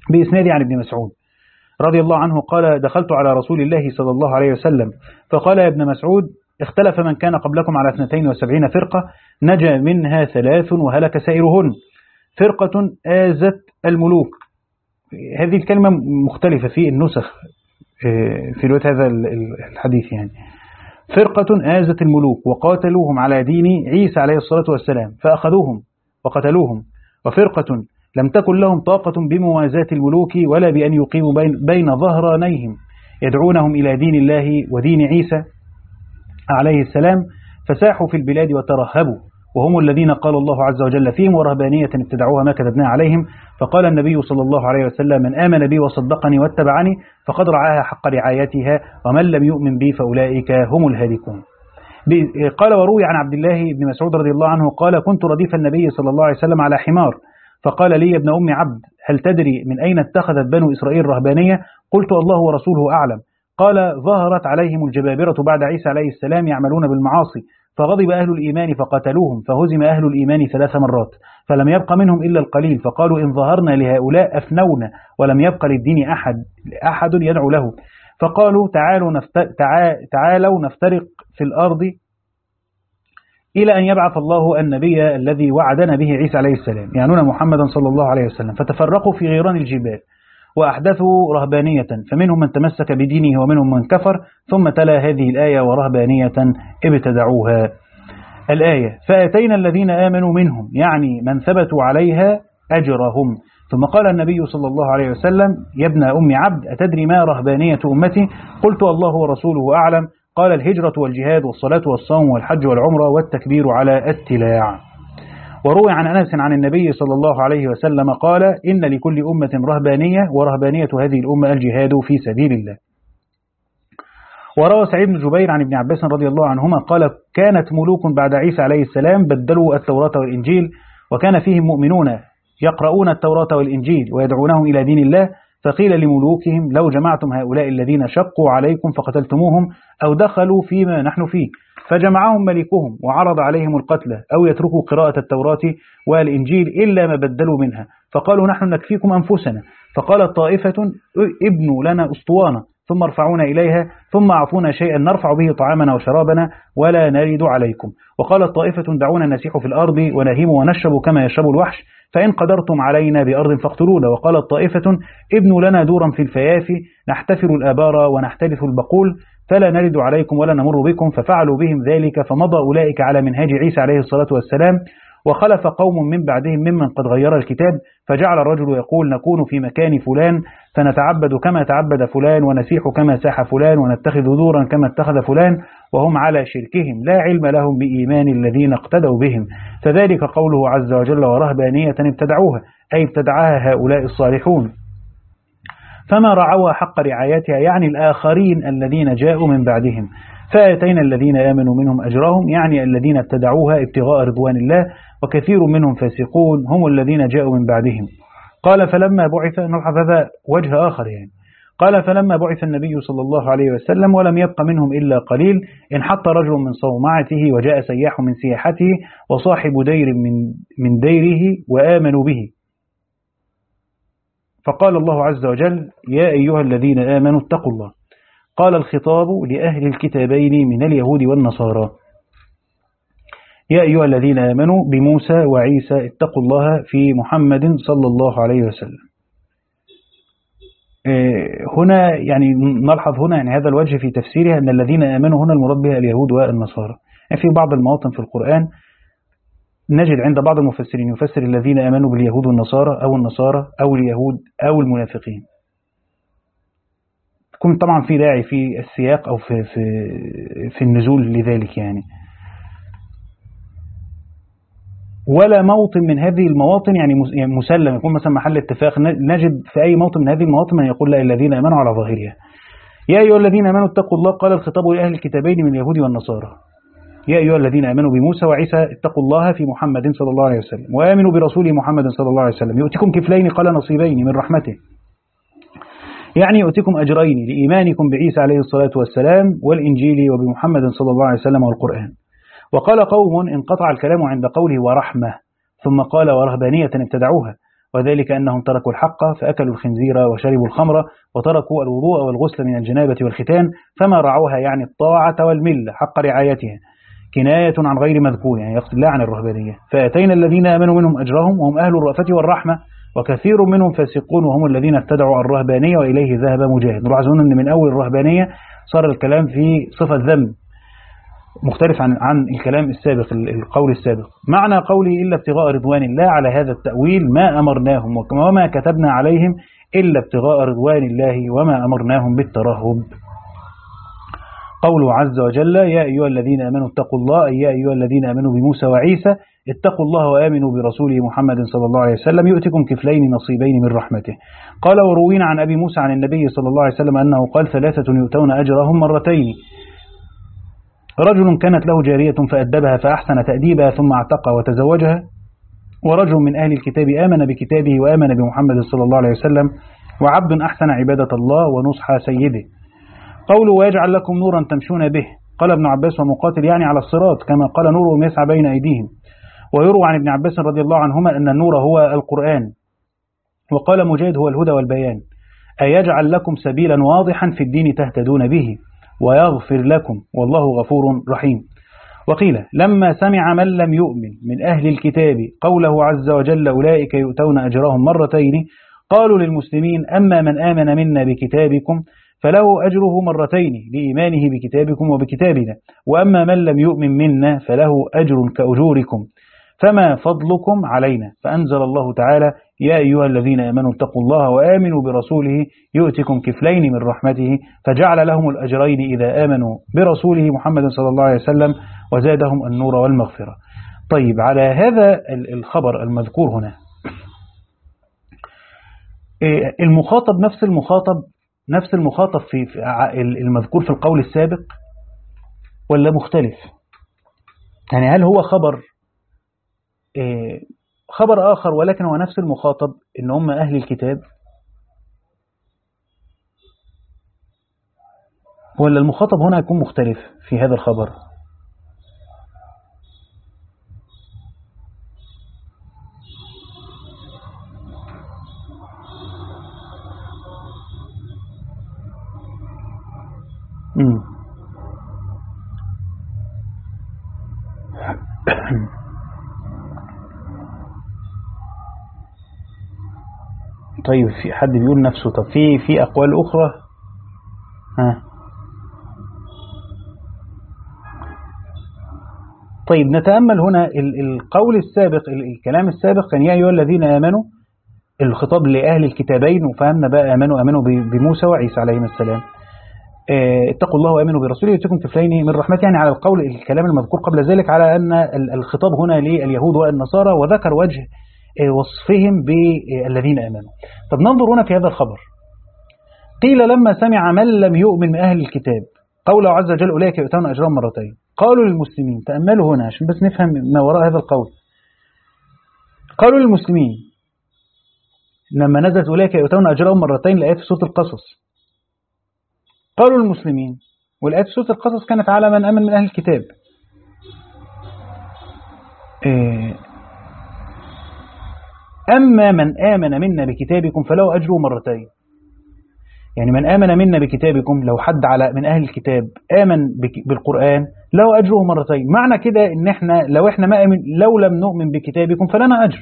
بإسناد عن ابن مسعود رضي الله عنه قال دخلت على رسول الله صلى الله عليه وسلم فقال يا ابن مسعود اختلف من كان قبلكم على اثنتين وسبعين فرقة نجا منها ثلاث وهلك سائرهن. فرقة آزت الملوك، هذه الكلمة مختلفة في النسخ في رواية هذا الحديث، يعني فرقة آزت الملوك وقاتلوهم على دين عيسى عليه الصلاة والسلام فأخذوهم وقتلوهم، وفرقة لم تكن لهم طاقة بموازاة الملوك ولا بأن يقيموا بين, بين ظهرانيهم يدعونهم إلى دين الله ودين عيسى عليه السلام فساحوا في البلاد وترهبوا، وهم الذين قال الله عز وجل فيهم ورهبانية ابتدعوها ما كتبناها عليهم. فقال النبي صلى الله عليه وسلم من آمن بي وصدقني واتبعني فقد رعاها حق رعايتها ومن لم يؤمن بي فأولئك هم الهالكون. قال وروي عن عبد الله بن مسعود رضي الله عنه قال كنت رديف النبي صلى الله عليه وسلم على حمار فقال لي يا ابن أم عبد هل تدري من أين اتخذت بنو إسرائيل رهبانية؟ قلت الله ورسوله أعلم. قال ظهرت عليهم الجبابرة بعد عيسى عليه السلام يعملون بالمعاصي فغضب أهل الإيمان فقتلوهم فهزم أهل الإيمان ثلاث مرات فلم يبق منهم إلا القليل فقالوا إن ظهرنا لهؤلاء أفنونا ولم يبق للدين أحد أحد يدعو له فقالوا تعالوا, نفتر تعالوا نفترق في الأرض إلى أن يبعث الله النبي الذي وعدنا به عيسى عليه السلام يعنون محمدا صلى الله عليه وسلم. فتفرقوا في غيران الجبال وأحدثوا رهبانية فمنهم من تمسك بدينه ومنهم من كفر. ثم تلا هذه الآية ورهبانية ابتدعوها. الآية فأتينا الذين آمنوا منهم يعني من ثبتوا عليها أجرهم. ثم قال النبي صلى الله عليه وسلم يا ابن أم عبد أتدري ما رهبانية أمتي؟ قلت الله ورسوله أعلم. قال الهجرة والجهاد والصلاة والصوم والحج والعمرة والتكبير على التلاع. وروي عن أنس عن النبي صلى الله عليه وسلم قال إن لكل أمة رهبانية ورهبانية هذه الأمة الجهاد في سبيل الله. وروى سعيد بن جبير عن ابن عباس رضي الله عنهما قال كانت ملوك بعد عيسى عليه السلام بدلوا التوراة والإنجيل وكان فيهم مؤمنون يقرؤون التوراة والإنجيل ويدعونهم إلى دين الله فقيل لملوكهم لو جمعتم هؤلاء الذين شقوا عليكم فقتلتموهم أو دخلوا فيما نحن فيه فجمعهم ملكهم وعرض عليهم القتل أو يتركوا قراءة التوراة والإنجيل إلا ما بدلوا منها فقالوا نحن نكفيكم أنفسنا. فقالت طائفة ابنوا لنا أسطوانة ثم ارفعونا إليها ثم أعطونا شيئا نرفع به طعامنا وشرابنا ولا نرد عليكم. وقالت طائفة دعونا نسيح في الأرض ونهيم ونشرب كما يشرب الوحش فإن قدرتم علينا بأرض فاقتلونا. وقالت طائفة ابنوا لنا دورا في الفيافي نحتفر الآبار ونحتلف البقول فلا نرد عليكم ولا نمر بكم. ففعلوا بهم ذلك فمضى أولئك على منهاج عيسى عليه الصلاة والسلام. وخلف قوم من بعدهم ممن قد غير الكتاب فجعل الرجل يقول نكون في مكان فلان فنتعبد كما تعبد فلان ونسيح كما ساح فلان ونتخذ دورا كما اتخذ فلان وهم على شركهم لا علم لهم بإيمان الذين اقتدوا بهم. فذلك قوله عز وجل ورهبانية ابتدعوها أي ابتدعها هؤلاء الصالحون فما رعوا حق رعايتها يعني الآخرين الذين جاءوا من بعدهم. فأتينا الذين آمنوا منهم أجرهم يعني الذين ابتدعوها ابتغاء رضوان الله وكثير منهم فاسقون هم الذين جاءوا من بعدهم. قال فلما بعث نلحظ هذا وجه آخر يعني قال فلما بعث النبي صلى الله عليه وسلم ولم يبق منهم إلا قليل انحط رجل من صومعته وجاء سياح من سياحته وصاحب دير من, من ديره وآمنوا به فقال الله عز وجل يا أيها الذين آمنوا اتقوا الله. قال الخطاب لأهل الكتابين من اليهود والنصارى يا أيها الذين آمنوا بموسى وعيسى اتقوا الله في محمد صلى الله عليه وسلم. هنا يعني نلحظ هنا يعني هذا الوجه في تفسيرها أن الذين آمنوا هنا المراد بها اليهود والنصارى. يعني في بعض المواطن في القرآن نجد عند بعض المفسرين يفسر الذين آمنوا باليهود والنصارى أو النصارى أو اليهود أو المنافقين. تكون طبعا في داعي في السياق أو في, في, في النزول لذلك يعني. ولا موطن من هذه المواطن يعني مسلم يكون مثلا محل اتفاق نجد في أي موطن من هذه المواطن من يقول لا الذين آمنوا على ظاهرها. يا أيها الذين آمنوا اتقوا الله. قال الخطاب لأهل الكتابين من اليهود والنصارى يا أيها الذين آمنوا بموسى وعيسى اتقوا الله في محمد صلى الله عليه وسلم وآمنوا برسوله محمد صلى الله عليه وسلم يؤتكم كفلين قال نصيبين من رحمته يعني يؤتكم أجرين لإيمانكم بعيسى عليه الصلاة والسلام والإنجيل وبمحمد صلى الله عليه وسلم والقرآن. وقال قوم انقطع الكلام عند قوله ورحمة ثم قال ورهبانية ابتدعوها وذلك أنهم تركوا الحق فأكلوا الخنزير وشربوا الخمر وتركوا الوضوء والغسل من الجنابة والختان فما رعوها يعني الطاعة والملة حق رعايتها، كناية عن غير مذكور يعني يقصد لا عن الرهبانية. فأتينا الذين آمنوا منهم أجرهم وهم أهل الرأفة والرحمة وكثير منهم فاسقون وهم الذين ابتدعوا الرهبانية وإليه ذهب مجاهد. نلاحظون أن من أول الرهبانية صار الكلام في صفة ذم مختلف عن عن الكلام السابق القول السابق. معنى قوله إلا ابتغاء رضوان الله على هذا التأويل ما أمرناهم وما كتبنا عليهم إلا ابتغاء رضوان الله وما أمرناهم بالترهب. قوله عز وجل يا أيها الذين آمنوا اتقوا الله أي يا أيها الذين آمنوا بموسى وعيسى اتقوا الله وآمنوا برسوله محمد صلى الله عليه وسلم يؤتكم كفلين نصيبين من رحمته. قال وروينا عن أبي موسى عن النبي صلى الله عليه وسلم أنه قال ثلاثة يؤتون أجرهم مرتين: رجل كانت له جارية فأدبها فأحسن تأديبها ثم اعتق وتزوجها، ورجل من أهل الكتاب آمن بكتابه وآمن بمحمد صلى الله عليه وسلم، وعبد أحسن عبادة الله ونصح سيده. قوله ويجعل لكم نورا تمشون به، قال ابن عباس ومقاتل يعني على الصراط كما قال نورهم يسعى بين أيديهم. ويروى عن ابن عباس رضي الله عنهما أن النور هو القرآن. وقال مجاهد هو الهدى والبيان، أي يجعل لكم سبيلا واضحا في الدين تهتدون به ويغفر لكم والله غفور رحيم. وقيل لما سمع من لم يؤمن من أهل الكتاب قوله عز وجل أولئك يؤتون أجرهم مرتين، قالوا للمسلمين أما من آمن منا بكتابكم فله أجره مرتين لإيمانه بكتابكم وبكتابنا، وأما من لم يؤمن منا فله أجر كأجوركم فما فضلكم علينا. فأنزل الله تعالى يا أيها الذين آمنوا اتقوا الله وآمنوا برسوله يؤتكم كفلين من رحمته، فجعل لهم الأجرين إذا آمنوا برسوله محمد صلى الله عليه وسلم وزادهم النور والمغفرة. طيب على هذا الخبر المذكور هنا المخاطب نفس المخاطب نفس المخاطب في المذكور في القول السابق ولا مختلف؟ يعني هل هو خبر خبر آخر ولكن هو نفس المخاطب إن هم أهل الكتاب، ولا المخاطب هنا يكون مختلف في هذا الخبر؟ امم طيب في حد بيقول نفسه. طب في في أقوال أخرى. ها طيب نتأمل هنا القول السابق، الكلام السابق كان يا أيها الذين آمنوا، الخطاب لأهل الكتابين، وفهمنا بقى آمنوا آمنوا بموسى وعيسى عليهم السلام. اتقوا الله وآمنوا برسوله يؤتكم كفلين من رحمته، يعني على القول الكلام المذكور قبل ذلك على أن الخطاب هنا لليهود والنصارى، وذكر وجه وصفهم بالذين آمنوا. طب ننظر هنا في هذا الخبر. قيل لما سمع من لم يؤمن من أهل الكتاب قوله عز وجل أولئك يؤتون أجرهم مرتين، قالوا للمسلمين، تأملوا هنا عشان بس نفهم ما وراء هذا القول. قالوا للمسلمين لما نزلت أولئك يؤتون أجرهم مرتين الآيات في سورة القصص، قالوا للمسلمين، والآيات في سورة القصص كانت على من آمن من أهل الكتاب. أما من آمن منا بكتابكم فله أجره مرتين. يعني من آمن منا بكتابكم، لو حد على من أهل الكتاب آمن بالقرآن له أجره مرتين. معنى كده إن إحنا لو إحنا ما آمن لو لم نؤمن بكتابكم فلنا أجر.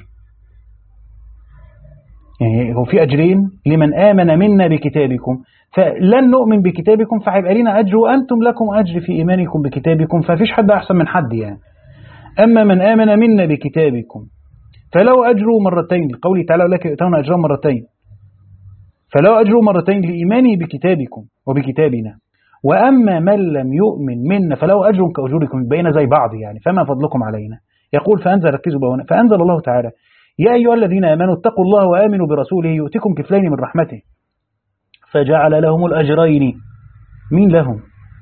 يعني هو في أجرين لمن آمن منا بكتابكم، فلن نؤمن بكتابكم فهيبقى لنا أجر وأنتم لكم أجر في إيمانكم بكتابكم، ففيش حد أحسن من حد يعني. أما من آمن منا بكتابكم فلو أجره مرتين، لقوله تعالى لك يؤتون أجرهم مرتين، فلو أجره مرتين لإيمانه بكتابكم وبكتابنا. وأما من لم يؤمن منا فلو أجر كأجوركم، بين زي بعض يعني، فما فضلكم علينا. يقول فأنزل ركزوا بقى، فأنزل الله تعالى يا أيها الذين آمنوا اتقوا الله وآمنوا برسوله يؤتكم كفلين من رحمته، فجعل لهم الأجرين. مين لهم؟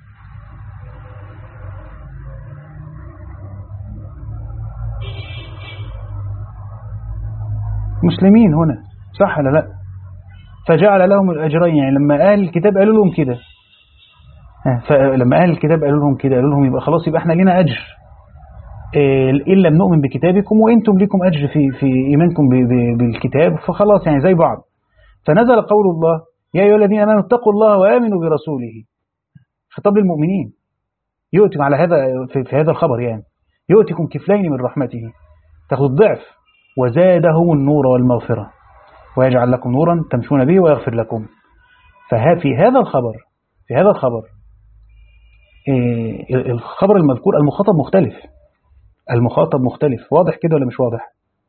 مسلمين هنا، صح ولا لا؟ فجعل لهم الأجرين، يعني لما أهل الكتاب قالوا لهم كده، فلما أهل الكتاب قالوا لهم كده قالوا لهم يبقى خلاص يبقى احنا لنا أجر. إن لم نؤمن بكتابكم وإنتم لكم أجر في في إيمانكم بالكتاب، فخلاص يعني زي بعض. فنزل قول الله يا أيها الذين آمنوا اتقوا الله وآمنوا برسوله، خطاب للمؤمنين، يؤتكم على هذا في, في هذا الخبر يعني يؤتكم كفلين من رحمته، تاخذ الضعف، وزادهم النور والمغفرة ويجعل لكم نورا تمشون به ويغفر لكم. ففي هذا الخبر في هذا الخبر إيه الخبر المذكور المخاطب مختلف، المخاطب مختلف. واضح كده ولا مش واضح؟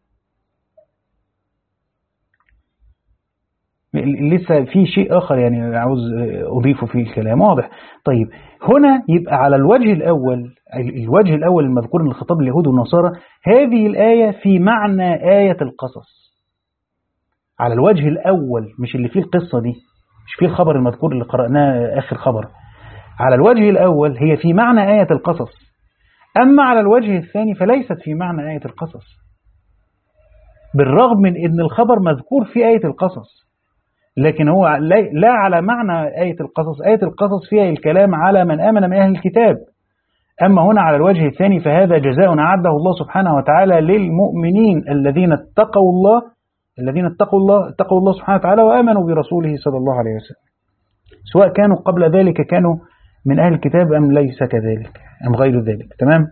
لسه في شيء آخر يعني عاوز أضيفه في الكلام. واضح؟ طيب هنا يبقى على الوجه الأول الوجه الأول المذكور من الخطاب اليهود والنصارى، هذه الآية في معنى آية القصص على الوجه الأول، مش اللي فيه القصة دي، مش فيه الخبر المذكور اللي قرأناه آخر خبر. على الوجه الأول هي في معنى آية القصص، أما على الوجه الثاني فليست في معنى آية القصص، بالرغم من أن الخبر مذكور في آية القصص، لكن هو لا على معنى آية القصص. آية القصص فيها الكلام على من آمن من أهل الكتاب، أما هنا على الوجه الثاني فهذا جزاء أعده الله سبحانه وتعالى للمؤمنين الذين اتقوا الله الذين اتقوا الله اتقوا الله سبحانه وتعالى وآمنوا برسوله صلى الله عليه وسلم، سواء كانوا قبل ذلك كانوا من أهل الكتاب أم ليس كذلك أم غير ذلك. تمام؟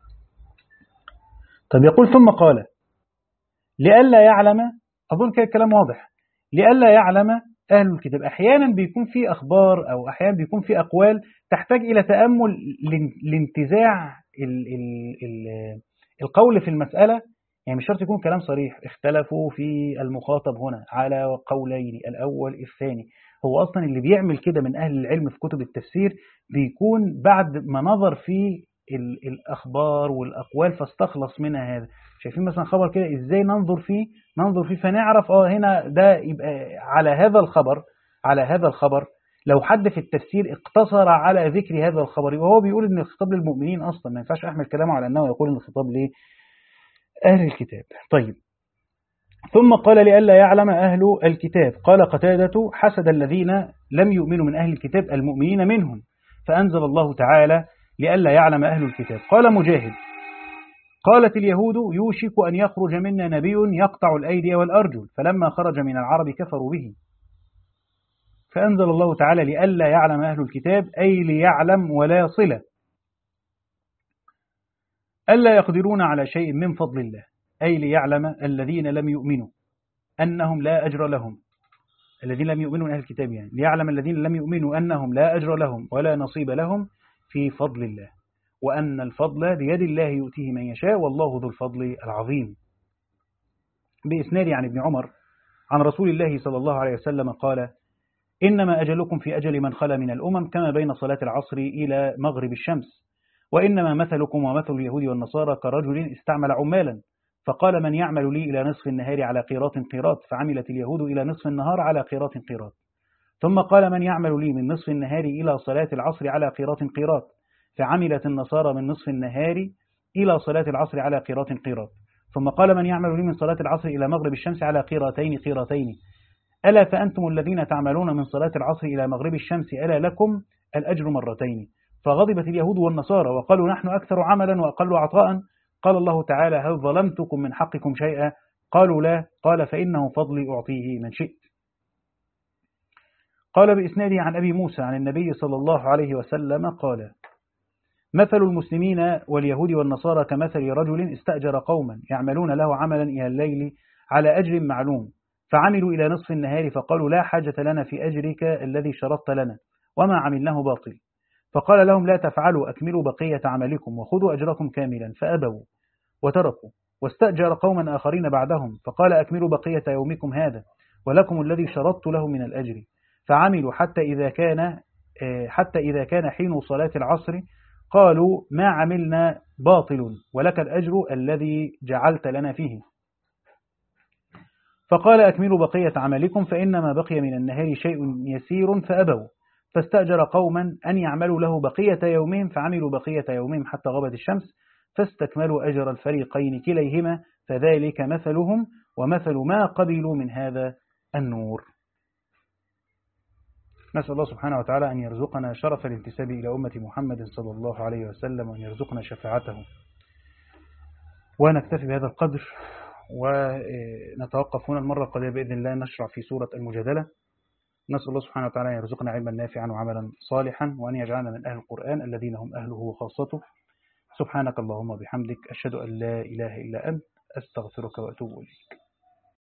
طب يقول ثم قال لئلا يعلم، أظن كده الكلام واضح، لئلا يعلم أهل الكتاب. أحيانا بيكون في أخبار أو أحيانا بيكون في أقوال تحتاج إلى تأمل لانتزاع ال ال ال القول في المسألة، يعني مش شرط يكون كلام صريح. اختلفوا في المخاطب هنا على قولين، الأول الثاني. هو أصلا اللي بيعمل كده من أهل العلم في كتب التفسير بيكون بعد ما نظر في الأخبار والأقوال فاستخلص منها هذا. شايفين مثلا خبر كده إزاي ننظر فيه ننظر فيه فنعرف اه هنا ده يبقى على هذا الخبر على هذا الخبر. لو حد في التفسير اقتصر على ذكر هذا الخبر وهو بيقول ان الخطاب للمؤمنين اصلا، ما ينفعش احمل كلامه على انه يقول ان الخطاب لأهل الكتاب. طيب ثم قال لئلا يعلم أهل الكتاب. قال قتادة حسد الذين لم يؤمنوا من أهل الكتاب المؤمنين منهم، فأنزل الله تعالى لئلا يعلم أهل الكتاب. قال مجاهد قالت اليهود يوشك أن يخرج منا نبي يقطع الأيدي والأرجل، فلما خرج من العرب كفروا به، فأنزل الله تعالى لئلا يعلم أهل الكتاب أي ليعلم ولا صلة، ألا يقدرون على شيء من فضل الله، أي ليعلم الذين لم يؤمنوا أنهم لا أجر لهم، الذين لم يؤمنوا من أهل الكتاب يعني ليعلم الذين لم يؤمنوا أنهم لا أجر لهم ولا نصيب لهم في فضل الله، وأن الفضل بيد الله يؤتيه من يشاء والله ذو الفضل العظيم. بإسناد عن ابن عمر عن رسول الله صلى الله عليه وسلم قال إنما أجلكم في أجل من خلا من الأمم كما بين صلاة العصر إلى مغرب الشمس، وإنما مثلكم ومثل اليهود والنصارى كرجل استعمل عمالا فقال من يعمل لي إلى نصف النهار على قيراط قيراط، فعملت اليهود إلى نصف النهار على قيراط قيراط، ثم قال من يعمل لي من نصف النهار إلى صلاة العصر على قيراط قيراط، فعملت النصارى من نصف النهار إلى صلاة العصر على قيراط قيراط، ثم قال من يعمل لي من صلاة العصر إلى مغرب الشمس على قيراتين قيراتين، ألا فأنتم الذين تعملون من صلاة العصر إلى مغرب الشمس ألا لكم الأجر مرتين. فغضبت اليهود والنصارى وقالوا نحن أكثر عملا وأقل عطاء. قال الله تعالى هل ظلمتكم من حقكم شيئا؟ قالوا لا. قال فإنه فضلي أعطيه من شئت. قال بإسناده عن أبي موسى عن النبي صلى الله عليه وسلم قال مثل المسلمين واليهود والنصارى كمثل رجل استأجر قوما يعملون له عملا إلى الليل على أجر معلوم، فعملوا إلى نصف النهار فقالوا لا حاجة لنا في أجرك الذي شرطت لنا وما عملناه باطل، فقال لهم لا تفعلوا أكملوا بقية عملكم وخذوا أجركم كاملا، فأبوا وتركوا، واستأجر قوما آخرين بعدهم فقال أكملوا بقية يومكم هذا ولكم الذي شرطت له من الأجر، فعملوا حتى إذا كان حتى إذا كان حين صلاة العصر قالوا ما عملنا باطل ولك الأجر الذي جعلت لنا فيه، فقال أكملوا بقية عملكم فإنما بقي من النهار شيء يسير، فأبوا، فاستأجر قوما أن يعملوا له بقية يومهم فعملوا بقية يومهم حتى غابت الشمس فاستكملوا أجر الفريقين كليهما، فذلك مثلهم ومثل ما قبلوا من هذا النور. نسأل الله سبحانه وتعالى أن يرزقنا شرف الانتساب إلى أمة محمد صلى الله عليه وسلم وأن يرزقنا شفاعته. ونكتفي بهذا القدر، ونتوقف هنا. المرة القادمة بإذن الله نشرع في سورة المجادلة. نسأل الله سبحانه وتعالى أن يرزقنا علما نافعا وعملا صالحا، وأن يجعلنا من أهل القرآن الذين هم أهله وخاصته. سبحانك اللهم وبحمدك، أشهد أن لا إله إلا أنت، أستغفرك وأتوب إليك.